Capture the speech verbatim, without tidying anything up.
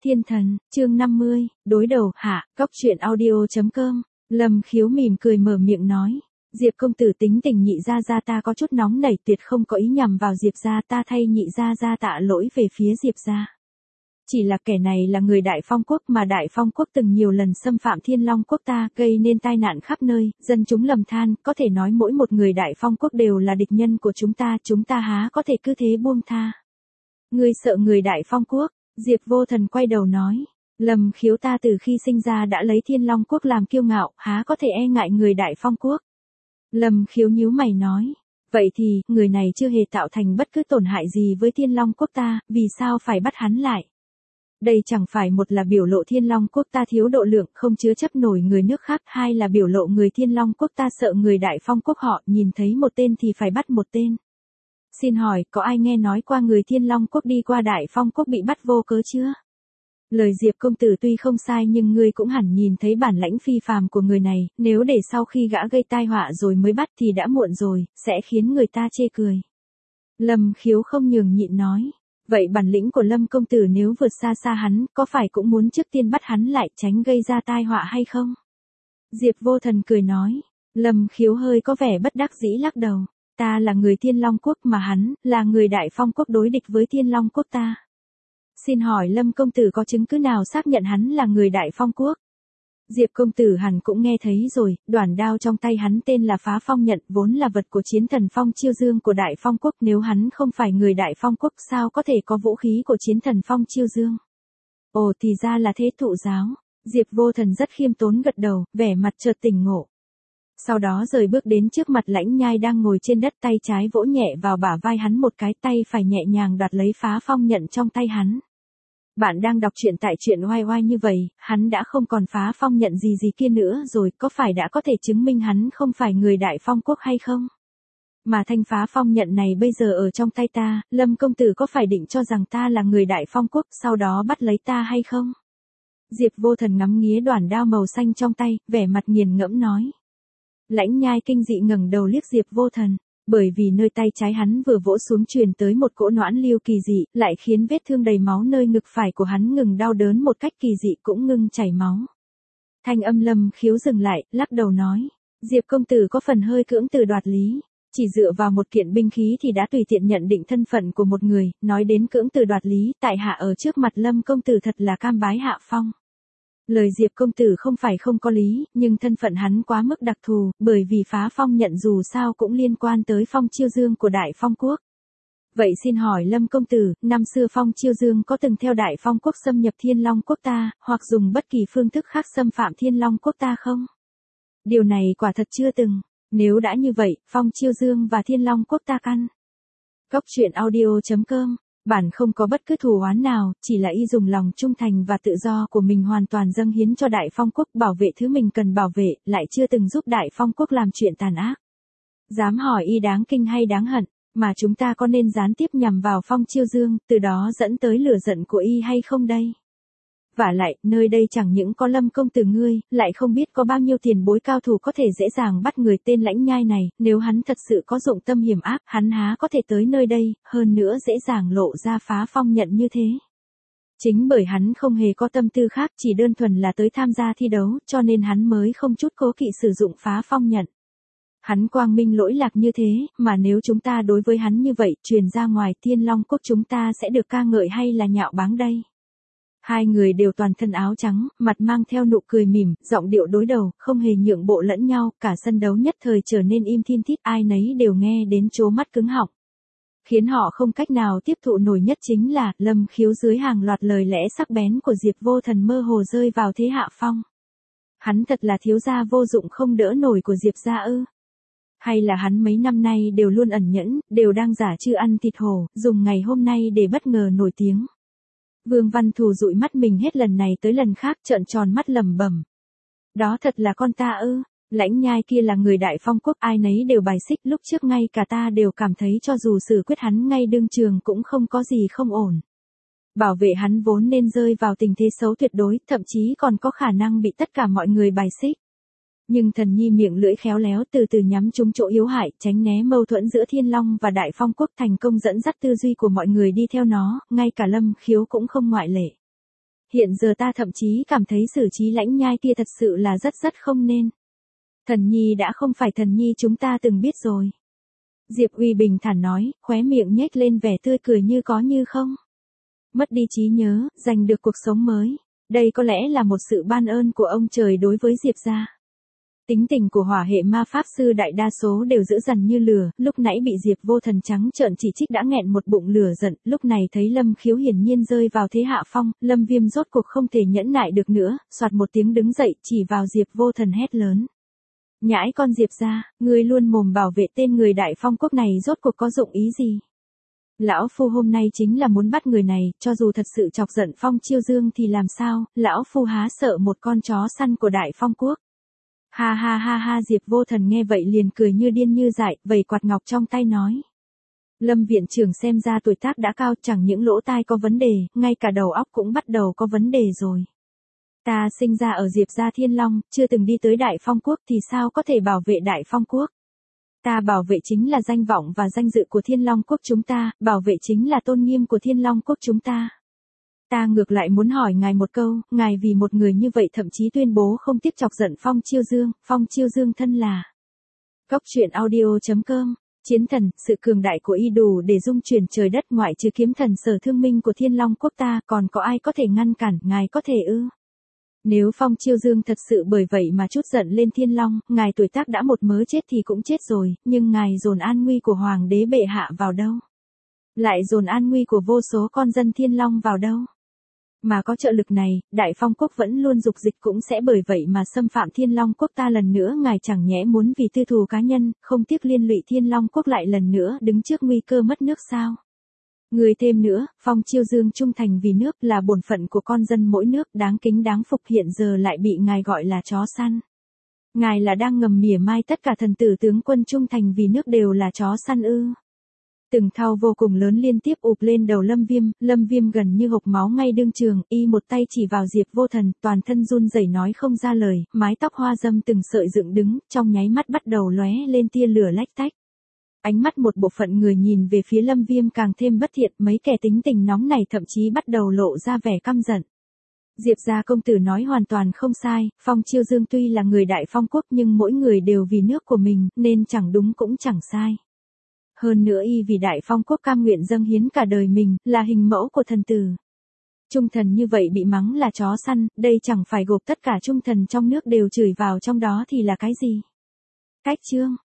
Thiên thần, chương năm mươi, đối đầu, hạ, góc truyện audio chấm com. Lâm Khiếu mỉm cười mở miệng nói. Diệp công tử tính tình nhị gia gia ta có chút nóng nảy, tuyệt không có ý nhằm vào Diệp gia, ta thay nhị gia gia tạ lỗi về phía Diệp gia. Chỉ là kẻ này là người Đại Phong quốc, mà Đại Phong quốc từng nhiều lần xâm phạm Thiên Long quốc ta, gây nên tai nạn khắp nơi, dân chúng lầm than, có thể nói mỗi một người Đại Phong quốc đều là địch nhân của chúng ta, chúng ta há có thể cứ thế buông tha. Ngươi sợ người Đại Phong quốc? Diệp Vô Thần quay đầu nói. Lâm Khiếu, ta từ khi sinh ra đã lấy Thiên Long quốc làm kiêu ngạo, há có thể e ngại người Đại Phong quốc. Lâm Khiếu nhíu mày nói. Vậy thì, người này chưa hề tạo thành bất cứ tổn hại gì với Thiên Long quốc ta, vì sao phải bắt hắn lại? Đây chẳng phải một là biểu lộ Thiên Long quốc ta thiếu độ lượng, không chứa chấp nổi người nước khác, hai là biểu lộ người Thiên Long quốc ta sợ người Đại Phong quốc họ, nhìn thấy một tên thì phải bắt một tên. Xin hỏi, có ai nghe nói qua người Thiên Long quốc đi qua Đại Phong quốc bị bắt vô cớ chưa? Lời Diệp công tử tuy không sai nhưng ngươi cũng hẳn nhìn thấy bản lãnh phi phàm của người này, nếu để sau khi gã gây tai họa rồi mới bắt thì đã muộn rồi, sẽ khiến người ta chê cười. Lâm Khiếu không nhường nhịn nói. Vậy bản lĩnh của Lâm công tử nếu vượt xa xa hắn, có phải cũng muốn trước tiên bắt hắn lại tránh gây ra tai họa hay không? Diệp Vô Thần cười nói. Lâm Khiếu hơi có vẻ bất đắc dĩ lắc đầu. Ta là người Thiên Long quốc mà hắn, là người Đại Phong quốc đối địch với Thiên Long quốc ta. Xin hỏi Lâm công tử có chứng cứ nào xác nhận hắn là người Đại Phong quốc? Diệp công tử hẳn cũng nghe thấy rồi, đoản đao trong tay hắn tên là Phá Phong Nhận, vốn là vật của chiến thần Phong Chiêu Dương của Đại Phong quốc, nếu hắn không phải người Đại Phong quốc sao có thể có vũ khí của chiến thần Phong Chiêu Dương? Ồ, thì ra là thế thụ giáo. Diệp Vô Thần rất khiêm tốn gật đầu, vẻ mặt chợt tỉnh ngộ. Sau đó rời bước đến trước mặt Lãnh Nhai đang ngồi trên đất, tay trái vỗ nhẹ vào bả vai hắn một cái, tay phải nhẹ nhàng đoạt lấy Phá Phong Nhận trong tay hắn. Bạn đang đọc truyện tại truyện oai oai như vậy, hắn đã không còn Phá Phong Nhận gì gì kia nữa rồi, có phải đã có thể chứng minh hắn không phải người Đại Phong quốc hay không? Mà thanh Phá Phong Nhận này bây giờ ở trong tay ta, Lâm công tử có phải định cho rằng ta là người Đại Phong quốc, sau đó bắt lấy ta hay không? Diệp Vô Thần ngắm nghía đoản đao màu xanh trong tay, vẻ mặt nghiền ngẫm nói. Lãnh Nhai kinh dị ngẩng đầu liếc Diệp Vô Thần, bởi vì nơi tay trái hắn vừa vỗ xuống truyền tới một cỗ noãn lưu kỳ dị, lại khiến vết thương đầy máu nơi ngực phải của hắn ngừng đau đớn một cách kỳ dị cũng ngưng chảy máu. Thanh âm Lâm Khiếu dừng lại, lắc đầu nói, Diệp công tử có phần hơi cưỡng từ đoạt lý, chỉ dựa vào một kiện binh khí thì đã tùy tiện nhận định thân phận của một người, nói đến cưỡng từ đoạt lý, tại hạ ở trước mặt Lâm công tử thật là cam bái hạ phong. Lời Diệp công tử không phải không có lý, nhưng thân phận hắn quá mức đặc thù, bởi vì Phá Phong Nhận dù sao cũng liên quan tới Phong Chiêu Dương của Đại Phong quốc. Vậy xin hỏi Lâm công tử, năm xưa Phong Chiêu Dương có từng theo Đại Phong quốc xâm nhập Thiên Long quốc ta, hoặc dùng bất kỳ phương thức khác xâm phạm Thiên Long quốc ta không? Điều này quả thật chưa từng. Nếu đã như vậy, Phong Chiêu Dương và Thiên Long quốc ta căn. Góc truyện audio chấm com. Bản không có bất cứ thù oán nào, chỉ là y dùng lòng trung thành và tự do của mình hoàn toàn dâng hiến cho Đại Phong quốc, bảo vệ thứ mình cần bảo vệ, lại chưa từng giúp Đại Phong quốc làm chuyện tàn ác. Dám hỏi y đáng kinh hay đáng hận, mà chúng ta có nên gián tiếp nhằm vào Phong Chiêu Dương, từ đó dẫn tới lửa giận của y hay không đây? Vả lại, nơi đây chẳng những có Lâm công tử ngươi, lại không biết có bao nhiêu tiền bối cao thủ có thể dễ dàng bắt người tên Lãnh Nhai này, nếu hắn thật sự có dụng tâm hiểm ác, hắn há có thể tới nơi đây, hơn nữa dễ dàng lộ ra Phá Phong Nhận như thế. Chính bởi hắn không hề có tâm tư khác, chỉ đơn thuần là tới tham gia thi đấu, cho nên hắn mới không chút cố kỵ sử dụng Phá Phong Nhận. Hắn quang minh lỗi lạc như thế, mà nếu chúng ta đối với hắn như vậy, truyền ra ngoài Thiên Long quốc chúng ta sẽ được ca ngợi hay là nhạo báng đây? Hai người đều toàn thân áo trắng, mặt mang theo nụ cười mỉm, giọng điệu đối đầu, không hề nhượng bộ lẫn nhau, cả sân đấu nhất thời trở nên im thin thít, ai nấy đều nghe đến trố mắt cứng họng. Khiến họ không cách nào tiếp thụ nổi nhất chính là, Lâm Khiếu dưới hàng loạt lời lẽ sắc bén của Diệp Vô Thần mơ hồ rơi vào thế hạ phong. Hắn thật là thiếu gia vô dụng không đỡ nổi của Diệp gia ư? Hay là hắn mấy năm nay đều luôn ẩn nhẫn, đều đang giả chư ăn thịt hổ, dùng ngày hôm nay để bất ngờ nổi tiếng? Vương Văn Thù dụi mắt mình hết lần này tới lần khác, trợn tròn mắt lẩm bẩm. Đó thật là con ta ư? Lãnh Nhai kia là người Đại Phong quốc, ai nấy đều bài xích, lúc trước ngay cả ta đều cảm thấy cho dù xử quyết hắn ngay đương trường cũng không có gì không ổn. Bảo vệ hắn vốn nên rơi vào tình thế xấu tuyệt đối, thậm chí còn có khả năng bị tất cả mọi người bài xích. Nhưng thần nhi miệng lưỡi khéo léo từ từ nhắm trúng chỗ yếu hại, tránh né mâu thuẫn giữa Thiên Long và Đại Phong quốc, thành công dẫn dắt tư duy của mọi người đi theo nó, ngay cả Lâm Khiếu cũng không ngoại lệ. Hiện giờ ta thậm chí cảm thấy xử trí Lãnh Nhai kia thật sự là rất rất không nên. Thần nhi đã không phải thần nhi chúng ta từng biết rồi. Diệp Uy bình thản nói, khóe miệng nhếch lên vẻ tươi cười như có như không. Mất đi trí nhớ, giành được cuộc sống mới. Đây có lẽ là một sự ban ơn của ông trời đối với Diệp gia. Tính tình của hỏa hệ ma pháp sư đại đa số đều dữ dằn như lửa, lúc nãy bị Diệp Vô Thần trắng trợn chỉ trích đã nghẹn một bụng lửa giận, lúc này thấy Lâm Khiếu hiển nhiên rơi vào thế hạ phong, Lâm Viêm rốt cuộc không thể nhẫn nại được nữa, soạt một tiếng đứng dậy, chỉ vào Diệp Vô Thần hét lớn. Nhãi con Diệp gia, ngươi luôn mồm bảo vệ tên người Đại Phong quốc này rốt cuộc có dụng ý gì? Lão Phu hôm nay chính là muốn bắt người này, cho dù thật sự chọc giận Phong Chiêu Dương thì làm sao, Lão Phu há sợ một con chó săn của Đại Phong quốc. Ha ha ha ha Diệp Vô Thần nghe vậy liền cười như điên như dại, vẩy quạt ngọc trong tay nói. Lâm viện trưởng xem ra tuổi tác đã cao, chẳng những lỗ tai có vấn đề, ngay cả đầu óc cũng bắt đầu có vấn đề rồi. Ta sinh ra ở Diệp gia Thiên Long, chưa từng đi tới Đại Phong quốc thì sao có thể bảo vệ Đại Phong quốc. Ta bảo vệ chính là danh vọng và danh dự của Thiên Long quốc chúng ta, bảo vệ chính là tôn nghiêm của Thiên Long quốc chúng ta. Ta ngược lại muốn hỏi ngài một câu, ngài vì một người như vậy thậm chí tuyên bố không tiếp chọc giận Phong Chiêu Dương, Phong Chiêu Dương thân là. Cốc truyện audio chấm com, chiến thần, sự cường đại của y đủ để dung chuyển trời đất ngoại trừ kiếm thần Sở Thương Minh của Thiên Long quốc ta, còn có ai có thể ngăn cản, ngài có thể ư? Nếu Phong Chiêu Dương thật sự bởi vậy mà chút giận lên Thiên Long, ngài tuổi tác đã một mớ chết thì cũng chết rồi, nhưng ngài dồn an nguy của Hoàng đế bệ hạ vào đâu? Lại dồn an nguy của vô số con dân Thiên Long vào đâu? Mà có trợ lực này, Đại Phong quốc vẫn luôn dục dịch cũng sẽ bởi vậy mà xâm phạm Thiên Long quốc ta lần nữa, ngài chẳng nhẽ muốn vì tư thù cá nhân, không tiếc liên lụy Thiên Long quốc lại lần nữa đứng trước nguy cơ mất nước sao? Người thêm nữa, Phong Chiêu Dương trung thành vì nước là bổn phận của con dân mỗi nước, đáng kính đáng phục, hiện giờ lại bị ngài gọi là chó săn. Ngài là đang ngầm mỉa mai tất cả thần tử tướng quân trung thành vì nước đều là chó săn ư? Từng thao vô cùng lớn liên tiếp ụp lên đầu Lâm Viêm, Lâm Viêm gần như hộc máu ngay đương trường, y một tay chỉ vào Diệp Vô Thần, toàn thân run rẩy nói không ra lời, mái tóc hoa dâm từng sợi dựng đứng, trong nháy mắt bắt đầu lóe lên tia lửa lách tách. Ánh mắt một bộ phận người nhìn về phía Lâm Viêm càng thêm bất thiện, mấy kẻ tính tình nóng này thậm chí bắt đầu lộ ra vẻ căm giận. Diệp gia công tử nói hoàn toàn không sai, Phong Chiêu Dương tuy là người Đại Phong quốc nhưng mỗi người đều vì nước của mình, nên chẳng đúng cũng chẳng sai. Hơn nữa y vì Đại Phong quốc cam nguyện dâng hiến cả đời mình, là hình mẫu của thần tử. Trung thần như vậy bị mắng là chó săn, đây chẳng phải gộp tất cả trung thần trong nước đều chửi vào trong đó thì là cái gì? Cách chương